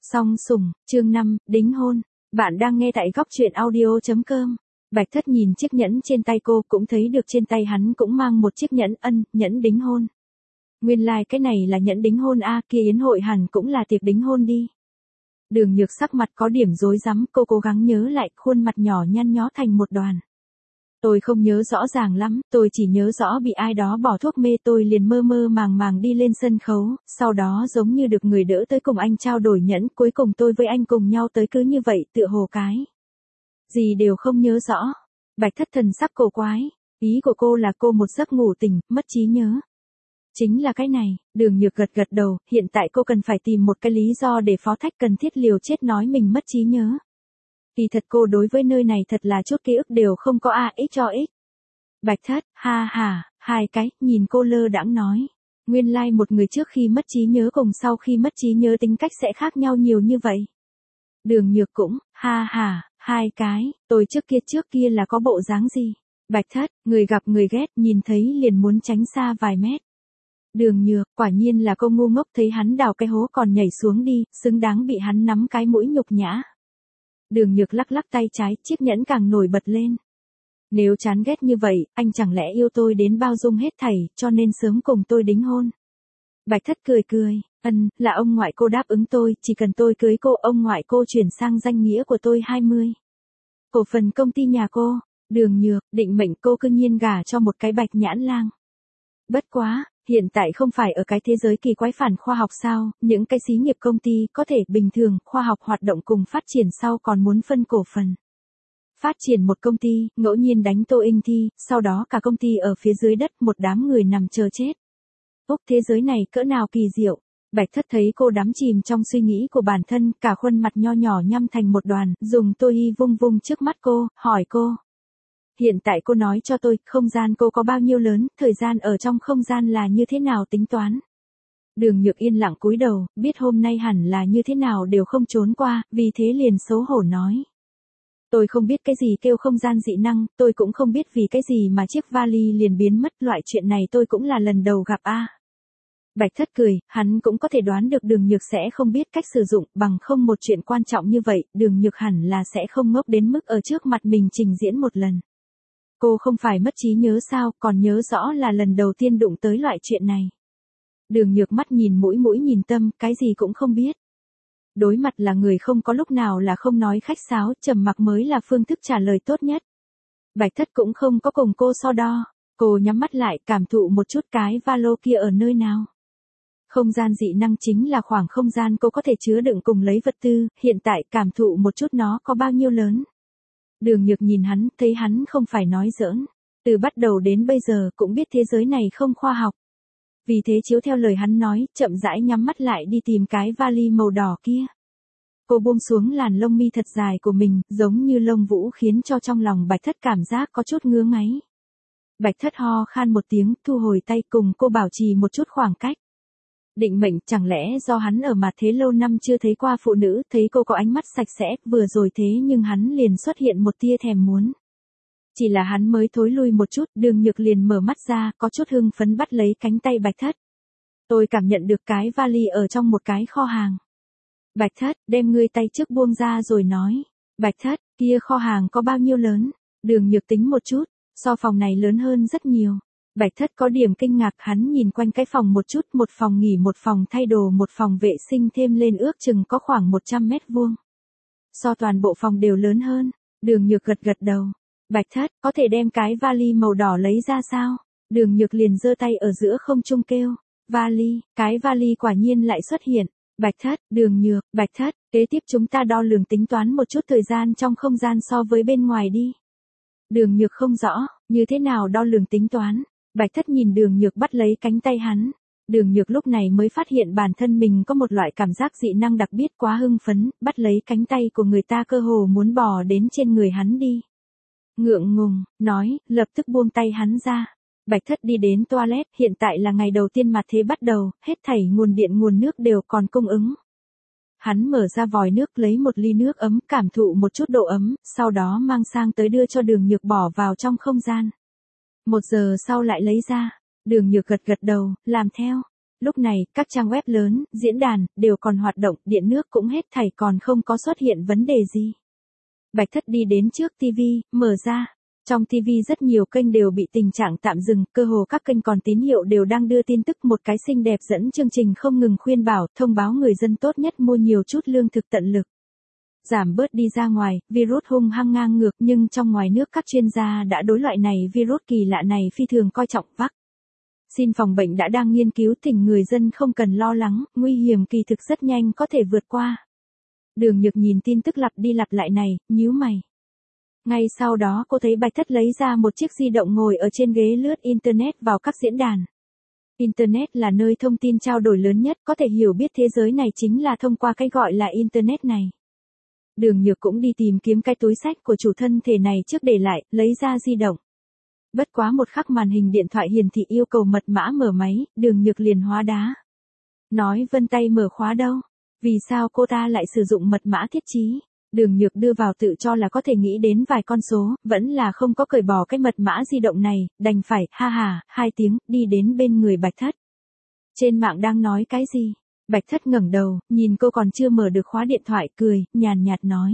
Song sủng, chương 5, đính hôn. Bạn đang nghe tại góc truyện audio.com. Bạch Thất nhìn chiếc nhẫn trên tay cô, cũng thấy được trên tay hắn cũng mang một chiếc nhẫn, nhẫn đính hôn. Nguyên lai cái này là nhẫn đính hôn a, kia yến hội hẳn cũng là tiệc đính hôn đi. Đường Nhược sắc mặt có điểm rối rắm, cô cố gắng nhớ lại, khuôn mặt nhỏ nhăn nhó thành một đoàn. Tôi không nhớ rõ ràng lắm, tôi chỉ nhớ rõ bị ai đó bỏ thuốc mê, tôi liền mơ mơ màng màng đi lên sân khấu, sau đó giống như được người đỡ tới cùng anh trao đổi nhẫn, cuối cùng tôi với anh cùng nhau tới, cứ như vậy tựa hồ cái gì đều không nhớ rõ. Bạch Thất thần sắc cổ quái, ý của cô là cô một giấc ngủ tỉnh, mất trí nhớ. Chính là cái này, Đường Nhược gật gật đầu, hiện tại cô cần phải tìm một cái lý do để phó thác cần thiết liều chết nói mình mất trí nhớ. Kỳ thật cô đối với nơi này thật là chút ký ức đều không có a, ích cho ích. Bạch Thất, ha ha, hai cái, nhìn cô lơ đãng nói. Nguyên lai một người trước khi mất trí nhớ cùng sau khi mất trí nhớ tính cách sẽ khác nhau nhiều như vậy. Đường Nhược cũng, ha ha, hai cái, tôi trước kia là có bộ dáng gì? Bạch Thất, người gặp người ghét, nhìn thấy liền muốn tránh xa vài mét. Đường Nhược, quả nhiên là cô ngu ngốc, thấy hắn đào cái hố còn nhảy xuống đi, xứng đáng bị hắn nắm cái mũi nhục nhã. Đường Nhược lắc lắc tay trái, chiếc nhẫn càng nổi bật lên. Nếu chán ghét như vậy, anh chẳng lẽ yêu tôi đến bao dung hết thảy, cho nên sớm cùng tôi đính hôn. Bạch Thất cười cười, là ông ngoại cô đáp ứng tôi, chỉ cần tôi cưới cô, ông ngoại cô chuyển sang danh nghĩa của tôi 20. Cổ phần công ty nhà cô. Đường Nhược, định mệnh cô cư nhiên gả cho một cái bạch nhãn lang. Bất quá, hiện tại không phải ở cái thế giới kỳ quái phản khoa học sao, những cái xí nghiệp công ty có thể bình thường, khoa học hoạt động cùng phát triển sau còn muốn phân cổ phần. Phát triển một công ty, ngẫu nhiên đánh Tô Inh Thi, sau đó cả công ty ở phía dưới đất, một đám người nằm chờ chết. Úc, thế giới này cỡ nào kỳ diệu. Bạch Thất thấy cô đắm chìm trong suy nghĩ của bản thân, cả khuôn mặt nho nhỏ nhăm thành một đoàn, dùng tô y vung vung trước mắt cô, hỏi cô. Hiện tại cô nói cho tôi, không gian cô có bao nhiêu lớn, thời gian ở trong không gian là như thế nào tính toán. Đường Nhược yên lặng cúi đầu, biết hôm nay hẳn là như thế nào đều không trốn qua, vì thế liền xấu hổ nói. Tôi không biết cái gì kêu không gian dị năng, tôi cũng không biết vì cái gì mà chiếc vali liền biến mất, loại chuyện này tôi cũng là lần đầu gặp a. Bạch Thất cười, hắn cũng có thể đoán được Đường Nhược sẽ không biết cách sử dụng, bằng không một chuyện quan trọng như vậy, Đường Nhược hẳn là sẽ không ngốc đến mức ở trước mặt mình trình diễn một lần. Cô không phải mất trí nhớ sao, còn nhớ rõ là lần đầu tiên đụng tới loại chuyện này. Đường Nhược mắt nhìn mũi nhìn tâm, cái gì cũng không biết. Đối mặt là người không có lúc nào là không nói khách sáo, trầm mặc mới là phương thức trả lời tốt nhất. Bạch Thất cũng không có cùng cô so đo. Cô nhắm mắt lại, cảm thụ một chút cái valo kia ở nơi nào. Không gian dị năng chính là khoảng không gian cô có thể chứa đựng cùng lấy vật tư, hiện tại cảm thụ một chút nó có bao nhiêu lớn. Đường Nhược nhìn hắn, thấy hắn không phải nói giỡn. Từ bắt đầu đến bây giờ cũng biết thế giới này không khoa học. Vì thế chiếu theo lời hắn nói, chậm rãi nhắm mắt lại đi tìm cái vali màu đỏ kia. Cô buông xuống làn lông mi thật dài của mình, giống như lông vũ, khiến cho trong lòng Bạch Thất cảm giác có chút ngứa ngáy. Bạch Thất ho khan một tiếng, thu hồi tay, cùng cô bảo trì một chút khoảng cách. Định mệnh, chẳng lẽ do hắn ở mặt thế lâu năm chưa thấy qua phụ nữ, thấy cô có ánh mắt sạch sẽ, vừa rồi thế nhưng hắn liền xuất hiện một tia thèm muốn. Chỉ là hắn mới thối lui một chút, Đường Nhược liền mở mắt ra, có chút hưng phấn bắt lấy cánh tay Bạch Thất. Tôi cảm nhận được cái vali ở trong một cái kho hàng. Bạch Thất, đem ngươi tay trước buông ra rồi nói. Bạch Thất, kia kho hàng có bao nhiêu lớn? Đường Nhược tính một chút, so phòng này lớn hơn rất nhiều. Bạch Thất có điểm kinh ngạc, hắn nhìn quanh cái phòng một chút, một phòng nghỉ, một phòng thay đồ, một phòng vệ sinh thêm lên ước chừng có khoảng 100 mét vuông. So toàn bộ phòng đều lớn hơn. Đường Nhược gật gật đầu. Bạch Thất, có thể đem cái vali màu đỏ lấy ra sao? Đường Nhược liền giơ tay ở giữa không trung kêu. Vali, cái vali quả nhiên lại xuất hiện. Bạch Thất, Đường Nhược, Bạch Thất, kế tiếp chúng ta đo lường tính toán một chút thời gian trong không gian so với bên ngoài đi. Đường Nhược không rõ, như thế nào đo lường tính toán. Bạch Thất nhìn Đường Nhược bắt lấy cánh tay hắn. Đường Nhược lúc này mới phát hiện bản thân mình có một loại cảm giác dị năng đặc biệt, quá hưng phấn, bắt lấy cánh tay của người ta cơ hồ muốn bò đến trên người hắn đi. Ngượng ngùng, nói, lập tức buông tay hắn ra. Bạch Thất đi đến toilet, hiện tại là ngày đầu tiên mặt thế bắt đầu, hết thảy nguồn điện nguồn nước đều còn cung ứng. Hắn mở ra vòi nước lấy một ly nước ấm, cảm thụ một chút độ ấm, sau đó mang sang tới đưa cho Đường Nhược bỏ vào trong không gian. 1 giờ sau lại lấy ra, Đường Nhược gật gật đầu, làm theo. Lúc này, các trang web lớn, diễn đàn, đều còn hoạt động, điện nước cũng hết thảy còn không có xuất hiện vấn đề gì. Bạch Thất đi đến trước TV, mở ra. Trong TV rất nhiều kênh đều bị tình trạng tạm dừng, cơ hồ các kênh còn tín hiệu đều đang đưa tin tức một cái xinh đẹp dẫn chương trình không ngừng khuyên bảo, thông báo người dân tốt nhất mua nhiều chút lương thực tận lực. Giảm bớt đi ra ngoài, virus hung hăng ngang ngược nhưng trong ngoài nước các chuyên gia đã đối loại này virus kỳ lạ này phi thường coi trọng xin phòng bệnh đã đang nghiên cứu thỉnh người dân không cần lo lắng, nguy hiểm kỳ thực rất nhanh có thể vượt qua. Đường Nhược nhìn tin tức lặp đi lặp lại này, nhíu mày. Ngay sau đó cô thấy Bạch Thất lấy ra một chiếc di động ngồi ở trên ghế lướt Internet vào các diễn đàn. Internet là nơi thông tin trao đổi lớn nhất, có thể hiểu biết thế giới này chính là thông qua cái gọi là Internet này. Đường Nhược cũng đi tìm kiếm cái túi sách của chủ thân thể này trước để lại, lấy ra di động. Bất quá một khắc màn hình điện thoại hiển thị yêu cầu mật mã mở máy, Đường Nhược liền hóa đá. Nói vân tay mở khóa đâu? Vì sao cô ta lại sử dụng mật mã thiết trí? Đường Nhược đưa vào tự cho là có thể nghĩ đến vài con số, vẫn là không có cởi bỏ cái mật mã di động này, đành phải, ha ha, 2 tiếng, đi đến bên người Bạch Thất. Trên mạng đang nói cái gì? Bạch Thất ngẩng đầu, nhìn cô còn chưa mở được khóa điện thoại, cười, nhàn nhạt nói.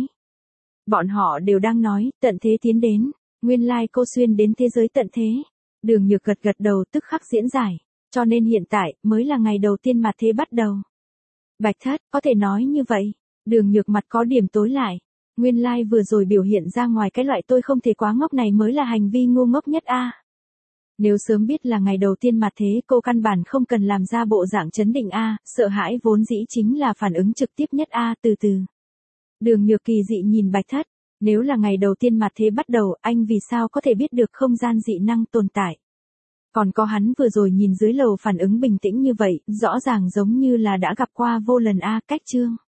Bọn họ đều đang nói, tận thế tiến đến. Nguyên lai cô xuyên đến thế giới tận thế. Đường Nhược gật gật đầu tức khắc diễn giải. Cho nên hiện tại, mới là ngày đầu tiên mặt thế bắt đầu. Bạch Thất, có thể nói như vậy. Đường Nhược mặt có điểm tối lại. Nguyên lai vừa rồi biểu hiện ra ngoài cái loại tôi không thể quá ngốc này mới là hành vi ngu ngốc nhất a. Nếu sớm biết là ngày đầu tiên mặt thế cô căn bản không cần làm ra bộ dạng chấn định a, sợ hãi vốn dĩ chính là phản ứng trực tiếp nhất a, từ từ. Đường Nhược kỳ dị nhìn Bạch Thất. Nếu là ngày đầu tiên mặt thế bắt đầu, anh vì sao có thể biết được không gian dị năng tồn tại? Còn có hắn vừa rồi nhìn dưới lầu phản ứng bình tĩnh như vậy, rõ ràng giống như là đã gặp qua vô lần a, cách chương.